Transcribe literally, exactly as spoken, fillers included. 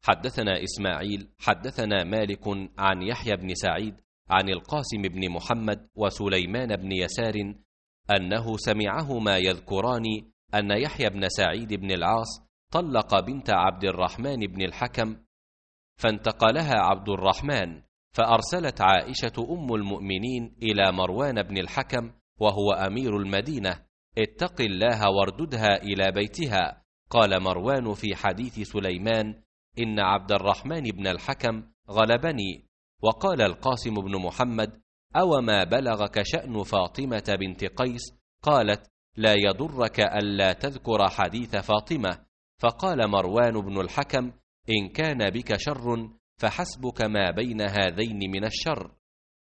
حدثنا إسماعيل حدثنا مالك عن يحيى بن سعيد عن القاسم بن محمد وسليمان بن يسار أنه سمعهما يذكران أن يحيى بن سعيد بن العاص طلق بنت عبد الرحمن بن الحكم، فانتقلها عبد الرحمن، فأرسلت عائشة أم المؤمنين إلى مروان بن الحكم وهو أمير المدينة: اتق الله وارددها إلى بيتها. قال مروان في حديث سليمان: إن عبد الرحمن بن الحكم غلبني. وقال القاسم بن محمد: أوما بلغك شأن فاطمة بنت قيس؟ قالت: لا يضرك ألا تذكر حديث فاطمة. فقال مروان بن الحكم: إن كان بك شر فحسبك ما بين هذين من الشر.